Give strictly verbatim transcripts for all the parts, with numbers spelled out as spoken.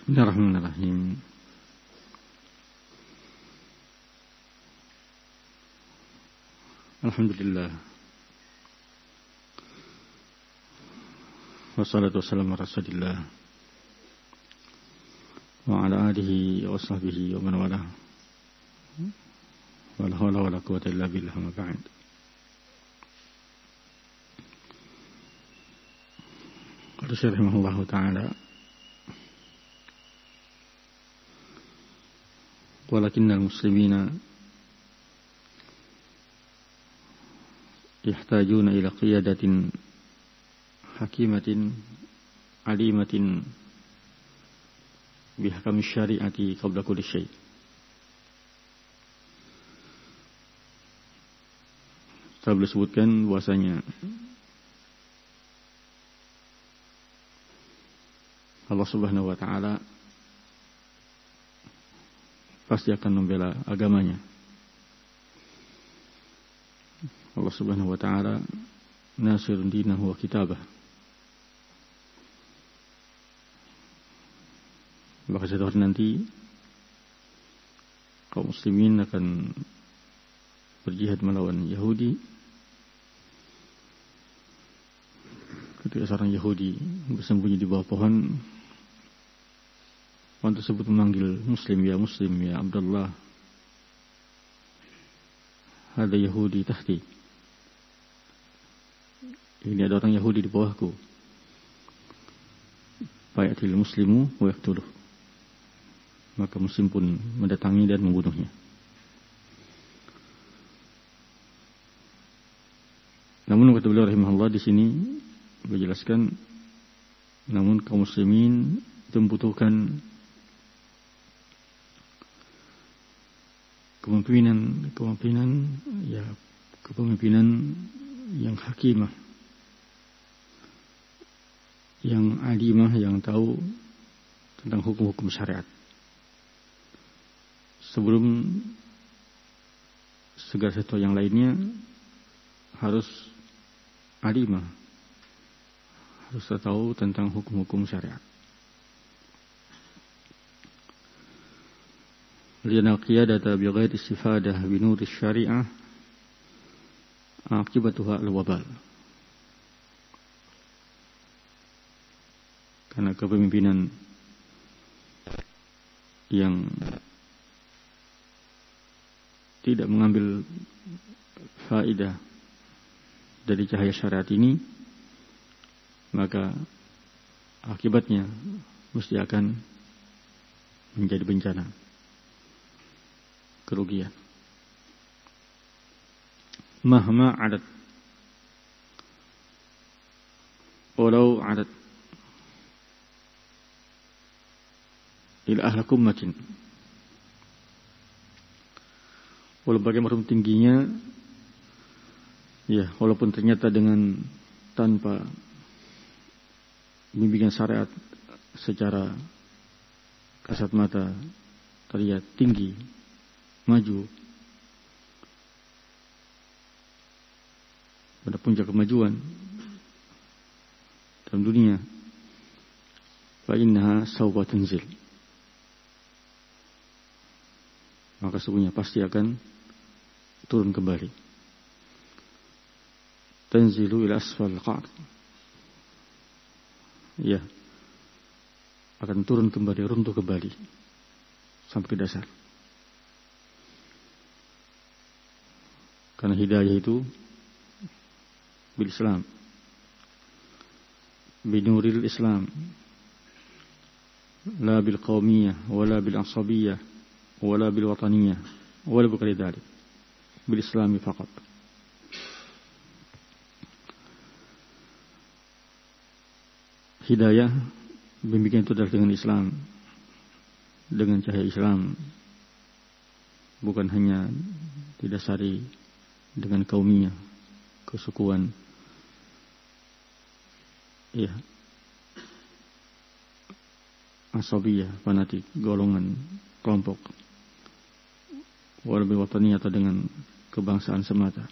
Bismillahirrahmanirrahim. Alhamdulillah. Wassalatu wassalamu ala Rasulillah wa ala alihi wa sahbihi wa man walah. Wa la hawla wa la quwwata illa billah ma ba'd. Qala Syekh rahimahullahu ta'ala, walakinnal muslimina yahtajuna ila qiyadatin hakimatin alimatin bihkam syari'ati qabla kulli syai'. Telah disebutkan bahwasanya Allah Subhanahu wa ta'ala pasti akan membela agamanya. Allah Subhanahu wa ta'ala nasirun dinahu wa kitabah. Maka suatu hari nanti kaum muslimin akan berjihad melawan Yahudi. Ketika seorang Yahudi bersembunyi di bawah pohon, pohon tersebut memanggil Muslim, ya Muslim, ya Abdullah, ada Yahudi tahti. Ini ada orang Yahudi di bawahku. Fayatil muslimu wa yaqtuluh. Maka Muslim pun mendatangi dan membunuhnya. Namun kata beliau rahimahullah di sini menjelaskan, namun kaum muslimin itu membutuhkan kepemimpinan, kepemimpinan ya kepemimpinan yang hakimah, yang alimah, yang tahu tentang hukum-hukum syariat. Sebelum segala sesuatu yang lainnya harus alimah, harus tahu tentang hukum-hukum syariat. Lianna qiyadata bi ghairi istifadah bi nuri syariah akibatuha al-wabal. Karena kepemimpinan yang tidak mengambil faedah dari cahaya syariat ini, maka akibatnya mesti akan menjadi bencana, kerugian. Mahma adat, walau adat ila ahla kummatin, walaupun bagaimana tingginya, ya walaupun ternyata dengan tanpa bimbingan syariat secara kasat mata terlihat tinggi, maju pada puncak kemajuan dalam dunia, fa innaha sawfa tanzil, maka sesungguhnya pasti akan turun kembali. Tanzilu ila asfal qa'r, ya akan turun kembali, runtuh kembali sampai ke dasar. Karena hidayah itu bil Islam, binuril Islam, la bil qawmiyah, wala bil asabiyah, wala bil wataniyah, wala bi ghairi dzalik, bil Islami faqat. Hidayah, bimbingan itu adalah dengan Islam, dengan cahaya Islam, bukan hanya didasari dengan kaumiyah, kesukuan, ya, asabiyah, fanatik, golongan, kelompok, walaupun watani atau dengan kebangsaan semata.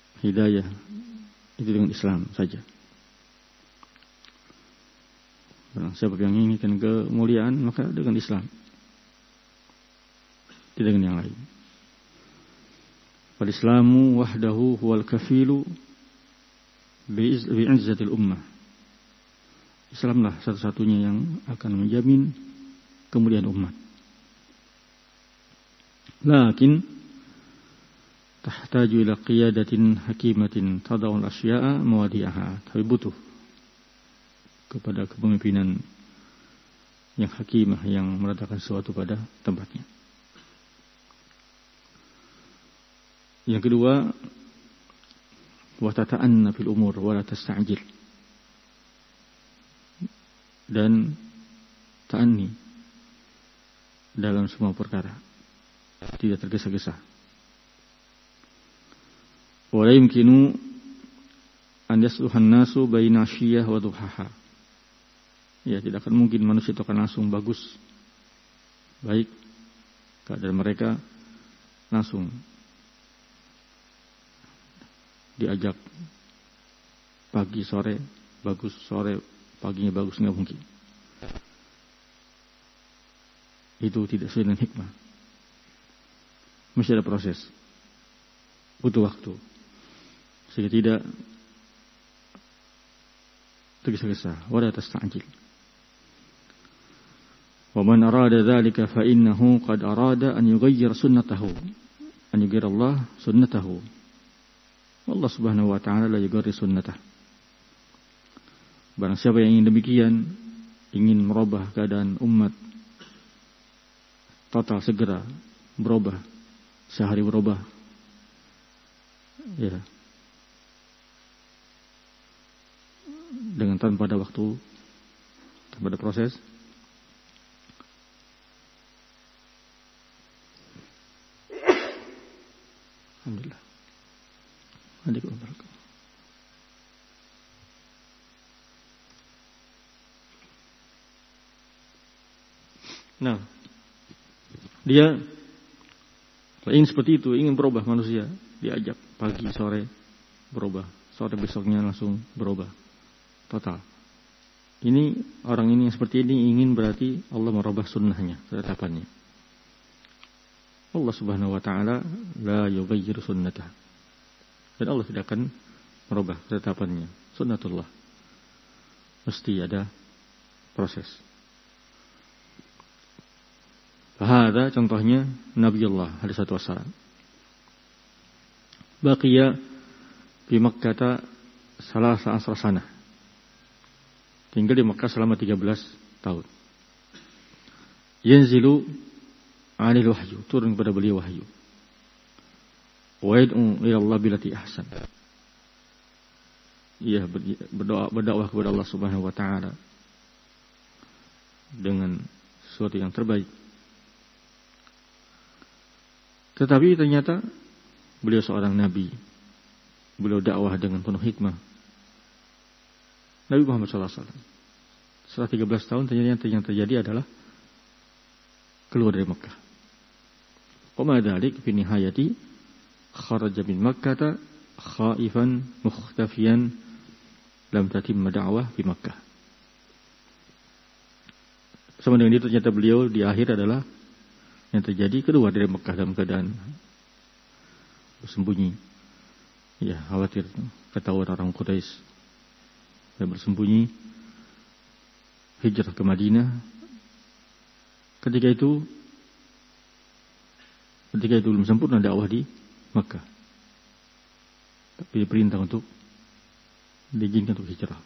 Hidayah itu dengan Islam saja. Barang siapa yang menginginkan kemuliaan, maka dengan Islam, tidak dengan yang lain. Fal Islamu wahdahu huwal kafilu bi'izzatil ummah. Islamlah satu-satunya yang akan menjamin kemuliaan umat. Lakin tahtaju ila qiyadatin hakimatin tada'ul asya'a mawadi'aha. Tapi butuh kepada kepemimpinan yang hakimah, yang meletakkan sesuatu pada tempatnya. Yang kedua, wa tata'anna fil umur wa la tasta'jil. Dan ta'anni dalam semua perkara, tidak tergesa-gesa. Wa la yumkinu an yasluhan nasu baina asyiyah wa duhaha. Ya, tidak akan mungkin manusia itu akan langsung bagus, baik keadaan mereka langsung diajak pagi sore bagus, sore paginya bagus, nggak mungkin. Itu tidak sesuai dengan hikmah. Mesti ada proses, butuh waktu, sehingga tidak tergesa-gesa. Wala tasta'jil. Wa man arada dzalika fa innahu qad arada an yughayyir sunnatahu, an yughayyir Allah sunnatahu. Allah Subhanahu wa ta'ala la yughayyir sunnatah. Barang siapa yang ingin demikian, ingin merubah keadaan umat total, segera berubah, sehari berubah, ya, dengan tanpa ada waktu, tanpa ada proses, alhamdulillah. Waalaikumsalam. Nah, dia ingin seperti itu, ingin berubah manusia, diajak pagi sore berubah, sore besoknya langsung berubah total. Ini orang ini yang seperti ini ingin, berarti Allah merubah sunnahnya, ketetapannya. Allah Subhanahu wa ta'ala la yughayyir sunnatah. Dan Allah tidak akan merubah ketetapannya. Sunnatullah. Mesti ada proses. Bahada contohnya Nabiullah alaihi wassalam. Baqiya di Makkah salasa asra sanah. Tinggal di Makkah selama tiga belas tahun. Yanzilu alil wahyu, turun kepada beliau wahyu. Wa yad'u ila Allah billati ahsan. Ia berdoa, berdakwah kepada Allah Subhanahu wa ta'ala dengan sesuatu yang terbaik. Tetapi ternyata beliau seorang nabi. Beliau dakwah dengan penuh hikmah. Nabi Muhammad shallallahu alaihi wasallam. Setelah tiga belas tahun ternyata yang terjadi adalah keluar dari Makkah. Qama dzalik fi nihayati kharaja min Makkah khaifan mukhtafiyan lam tatimma da'wah fi Makkah. Sama dengan itu ternyata beliau di akhir adalah yang terjadi keluar dari Makkah dalam keadaan bersembunyi. Ya, khawatir ketahuan orang Quraisy. Dan bersembunyi hijrah ke Madinah. Ketika itu ketika itu belum sempurna dakwah di Makkah. Tapi diperintah untuk diizinkan untuk hijrah.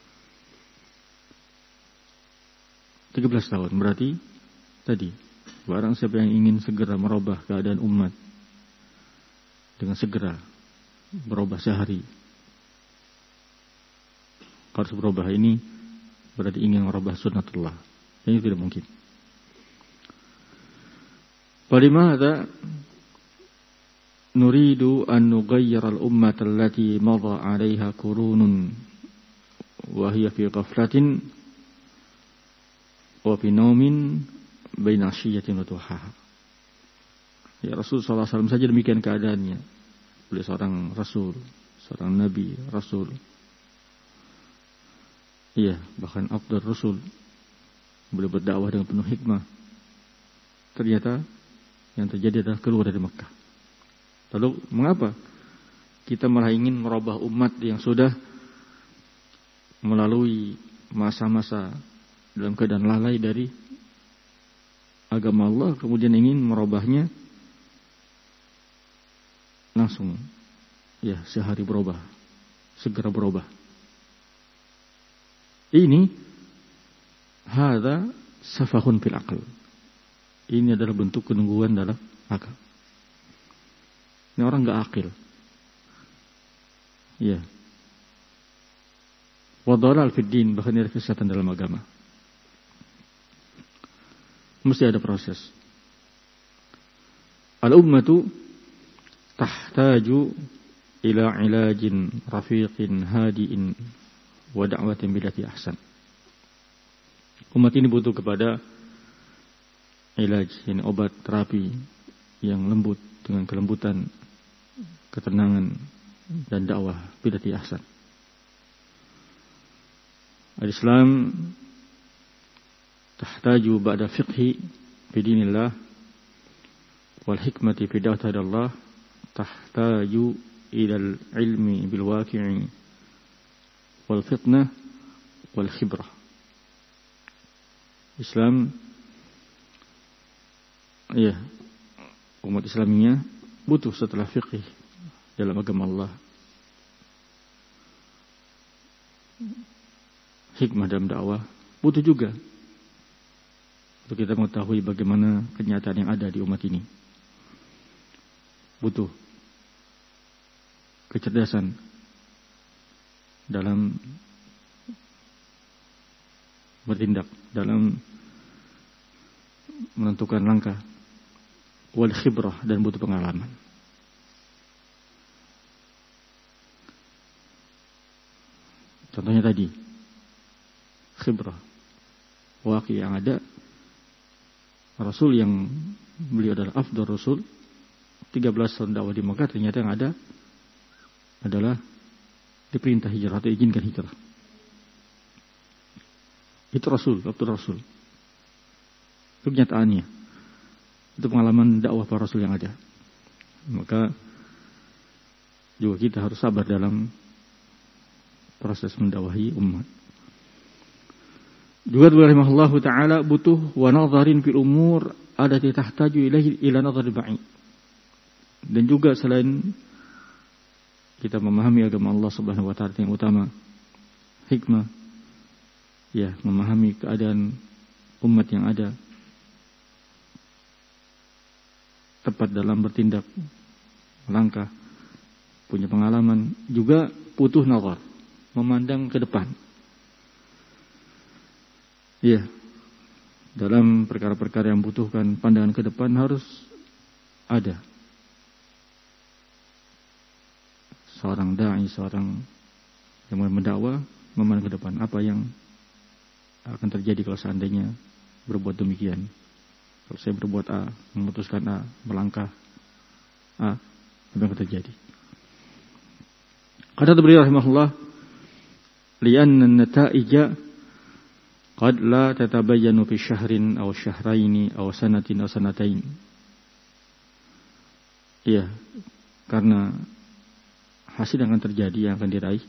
tiga belas tahun berarti tadi barang siapa yang ingin segera merubah keadaan umat dengan segera berubah sehari, harus berubah, ini berarti ingin merubah sunnatullah. Ini tidak mungkin. Falimada nuridu an nughayyir al-ummah allati madha 'alayha qurunun wa hiya fi ghaflatin wa fi naumin baina 'ashiyyatin wa duhaha. Ya, Rasul sallallahu alaihi wasallam saja demikian keadaannya. Beliau seorang rasul, seorang nabi, rasul. Iya, bahkan afdal Rasul, beliau berdakwah dengan penuh hikmah. Ternyata yang terjadi adalah keluar dari Mekah. Lalu mengapa kita malah ingin merubah umat yang sudah melalui masa-masa dalam keadaan lalai dari agama Allah, kemudian ingin merubahnya langsung, ya sehari berubah, segera berubah. Ini hadza safahun fil aql. Ini adalah bentuk kenungguan dalam akal. Ini orang enggak akil. Ya. Wa dhalal fid din, bahkan ada kesesatan dalam agama. Mesti ada proses. Al-ummatu tahtaju ila ilajin rafiqin hadiin wa da'watin billati ahsan. Umat ini butuh kepada ilaj, ini obat terapi yang lembut dengan kelembutan, ketenangan dan dakwah billati ahsan. Al-Islam tahtaju ba'da fiqhi fi dinillah wal hikmati fi da'watillah, tahtaju ila al-ilmi bil waqi'i wal fitnah wal khibrah. Islam, ya, umat Islaminya butuh setelah fiqh dalam agama Allah, hikmah dalam dakwah, butuh juga untuk kita mengetahui bagaimana kenyataan yang ada di umat ini. Butuh kecerdasan dalam bertindak, dalam menentukan langkah, wal khibrah, dan butuh pengalaman. Contohnya tadi, khibrah, waqi yang ada, Rasul yang beliau adalah afdal Rasul, tiga belas tahun dakwah di Mekah, ternyata yang ada adalah diperintah hijrah atau izinkan hijrah. Itu Rasul, Abdul Rasul. Itu kenyataannya. Itu pengalaman dakwah para Rasul yang ada. Maka juga kita harus sabar dalam proses mendakwahi umat. Juga rahimahullahu ta'ala butuh wa nadharin fil umur adati tahtaju ilaihi ila nadhar ba'id. Dan juga selain kita memahami agama Allah Subhanahu wa ta'ala yang utama, hikmah, ya, memahami keadaan umat yang ada, tepat dalam bertindak, melangkah, punya pengalaman, juga butuh nazar, memandang ke depan. Ya, dalam perkara-perkara yang membutuhkan pandangan ke depan harus ada seorang da'i, seorang yang mendakwah, memandang ke depan apa yang akan terjadi kalau seandainya berbuat demikian. Kalau saya berbuat A, memutuskan A, melangkah A, apa yang akan terjadi? Kata beliau rahimahullah, li'anna an-nata'ija qad la tatabayyanu fi syahrin aw syahraini aw sanatin aw sanatain. Iya, karena hasil yang akan terjadi, yang akan diraih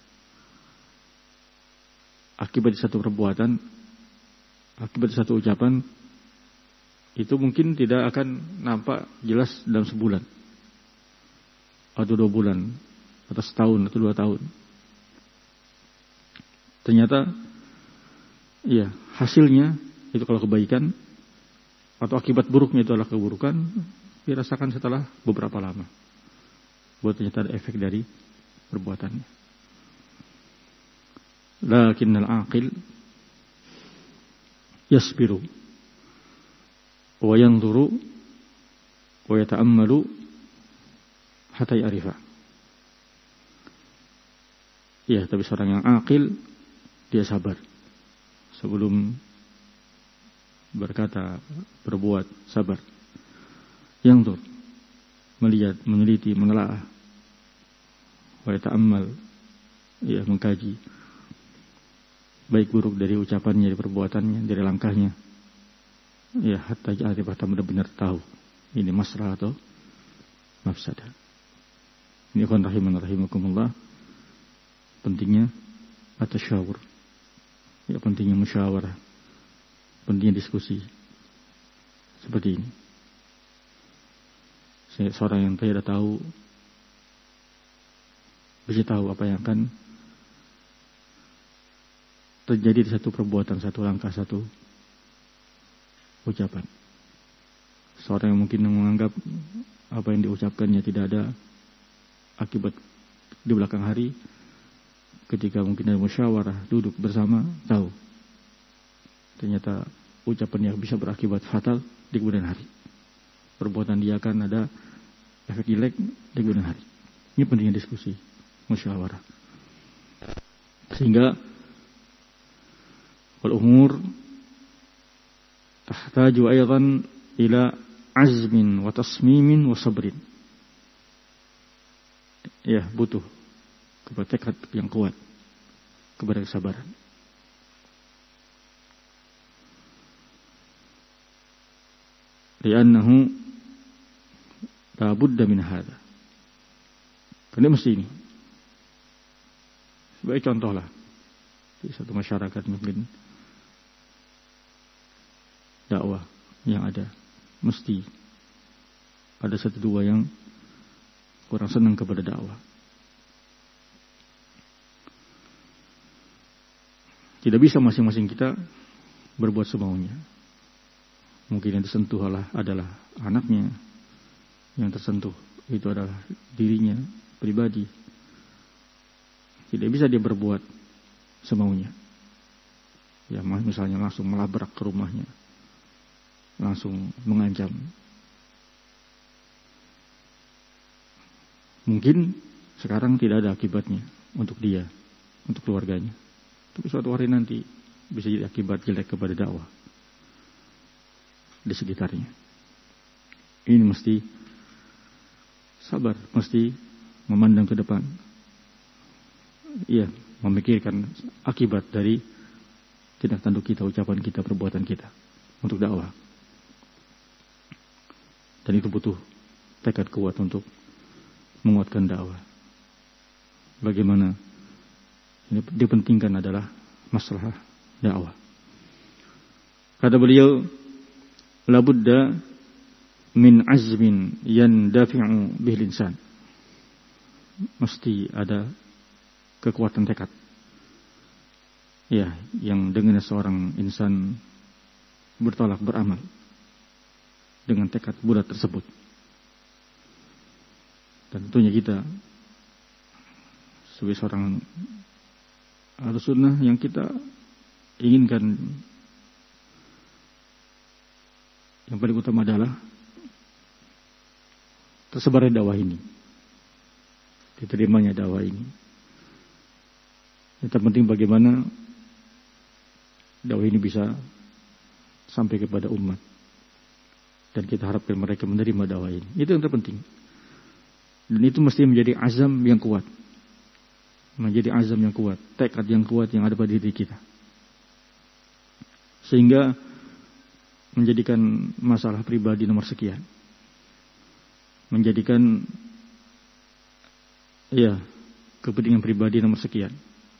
akibat satu perbuatan, akibat satu ucapan, itu mungkin tidak akan nampak jelas dalam sebulan atau dua bulan atau setahun atau dua tahun. Ternyata iya, hasilnya itu kalau kebaikan atau akibat buruknya itu adalah keburukan, dirasakan setelah beberapa lama. Buat ternyata ada efek dari perbuatannya. Lakinnal aqil yasbiru wa yanzuru wa yata'ammalu hatta ya'rifa. Ya, tapi seorang yang aqil dia sabar sebelum berkata, berbuat, sabar. Yanzur, melihat, meneliti, menelaah, wa yata'ammal, ya, mengkaji, baik buruk dari ucapannya, dari perbuatannya, dari langkahnya. Ya, hatta ja'arifah, benar-benar tahu ini masalah atau mafsadah. Ini ikhwan rahiman rahimakumullah, pentingnya at-tasyawur. Ya, pentingnya musyawarah, pentingnya diskusi seperti ini. Seorang yang tidak tahu bisa tahu apa yang akan terjadi di satu perbuatan, satu langkah, satu ucapan. Seorang yang mungkin menganggap apa yang diucapkannya tidak ada akibat di belakang hari, ketika mungkin ada musyawarah, duduk bersama, tahu ternyata ucapannya bisa berakibat fatal di kemudian hari. Perbuatan dia akan ada efek jelek di kemudian hari. Ini pentingnya diskusi, musyawarah. Sehingga wal umur tahtaju aidan ila azmin wa tasmimin wa sabrin. Ya, butuh kepada tekad yang kuat, kepada kesabaran. Li'annahu la budda min hadha. Karena mesti ini. Sebagai contoh lah, di satu masyarakat mungkin dakwah yang ada, mesti ada satu dua yang kurang senang kepada dakwah. Tidak bisa masing-masing kita berbuat semaunya. Mungkin yang tersentuh adalah, adalah anaknya, yang tersentuh itu adalah dirinya pribadi. Tidak bisa dia berbuat semaunya. Ya, misalnya langsung melabrak ke rumahnya, langsung mengancam. Mungkin sekarang tidak ada akibatnya untuk dia, untuk keluarganya. Tapi suatu hari nanti bisa jadi akibat jelek kepada dakwah di sekitarnya. Ini mesti sabar, mesti memandang ke depan. Iya, memikirkan akibat dari tindak tanduk kita, ucapan kita, perbuatan kita untuk dakwah. Dan itu butuh tekad kuat untuk menguatkan dakwah. Bagaimana ini dipentingkan adalah masalah dakwah. Kata beliau, labudda min azmin yandafi'u bihil insan. Mesti ada kekuatan tekad. Ya, yang dengan seorang insan bertolak beramal dengan tekad bulat tersebut. Dan tentunya kita sebagai seorang Ahlus Sunnah yang kita inginkan, yang paling utama adalah tersebarnya dakwah ini, diterimanya dakwah ini. Yang terpenting bagaimana dakwah ini bisa sampai kepada umat, dan kita harapkan mereka menerima dakwah ini. Itu yang terpenting. Dan itu mesti menjadi azam yang kuat, menjadi azam yang kuat, tekad yang kuat yang ada pada diri kita, sehingga menjadikan masalah pribadi nomor sekian, menjadikan ya kepentingan pribadi nomor sekian,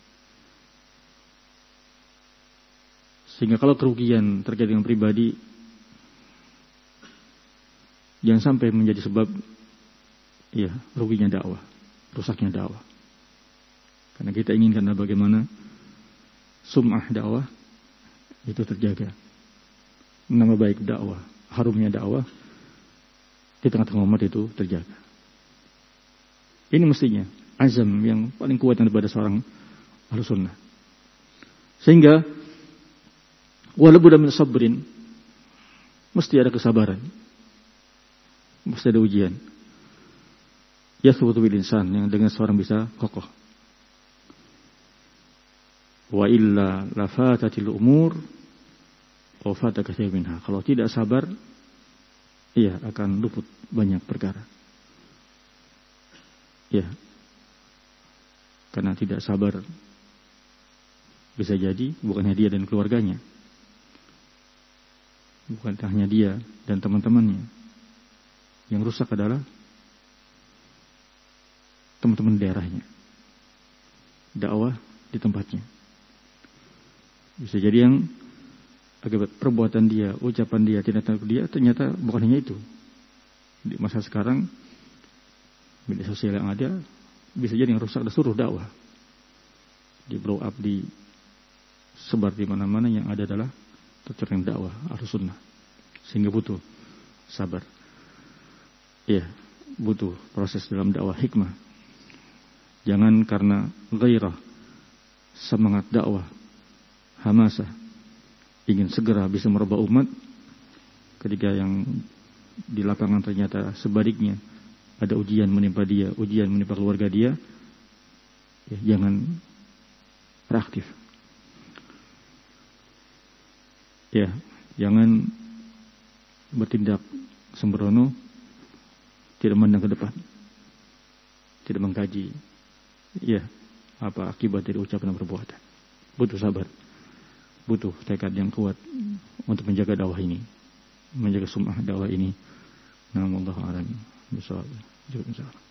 sehingga kalau kerugian terkait dengan pribadi jangan sampai menjadi sebab ya ruginya dakwah, rusaknya dakwah. Karena kita inginkan bagaimana sum'ah dakwah itu terjaga, nama baik dakwah, harumnya dakwah di tengah-tengah umat itu terjaga. Ini mestinya azam yang paling kuat daripada seorang Ahlus Sunnah. Sehingga walaupun min sabrin, mesti ada kesabaran, mesti ada ujian. Yathbutu bil insan, yang dengan seorang bisa kokoh. Wa illa lafatatil umur wa fata katsir minha. Kalau tidak sabar, iya akan luput banyak perkara. Ya. Karena tidak sabar Bisa jadi bukan hanya dia dan keluarganya, bukan hanya dia dan teman-temannya. Yang rusak adalah teman-teman daerahnya, dakwah di tempatnya. Bisa jadi yang akibat perbuatan dia, ucapan dia, tindakan dia ternyata bukan hanya itu. Di masa sekarang media sosial yang ada, bisa jadi yang rusak adalah seluruh dakwah. Di blow up, di sebar di mana-mana, yang ada adalah tercermin dakwah Ahlussunnah. Sehingga butuh sabar. Ya, butuh proses dalam dakwah hikmah. Jangan karena gairah, semangat dakwah, hamasah, ingin segera bisa merubah umat, ketika yang di lapangan ternyata sebaliknya, ada ujian menimpa dia, ujian menimpa keluarga dia, ya, jangan reaktif. Ya, jangan bertindak sembrono, tidak memandang ke depan, tidak mengkaji, ya, apa akibat dari ucapan dan perbuatan. Butuh sabar, butuh tekad yang kuat untuk menjaga dakwah ini, menjaga sum'ah dakwah ini. Namun Allah a'lam bishawab.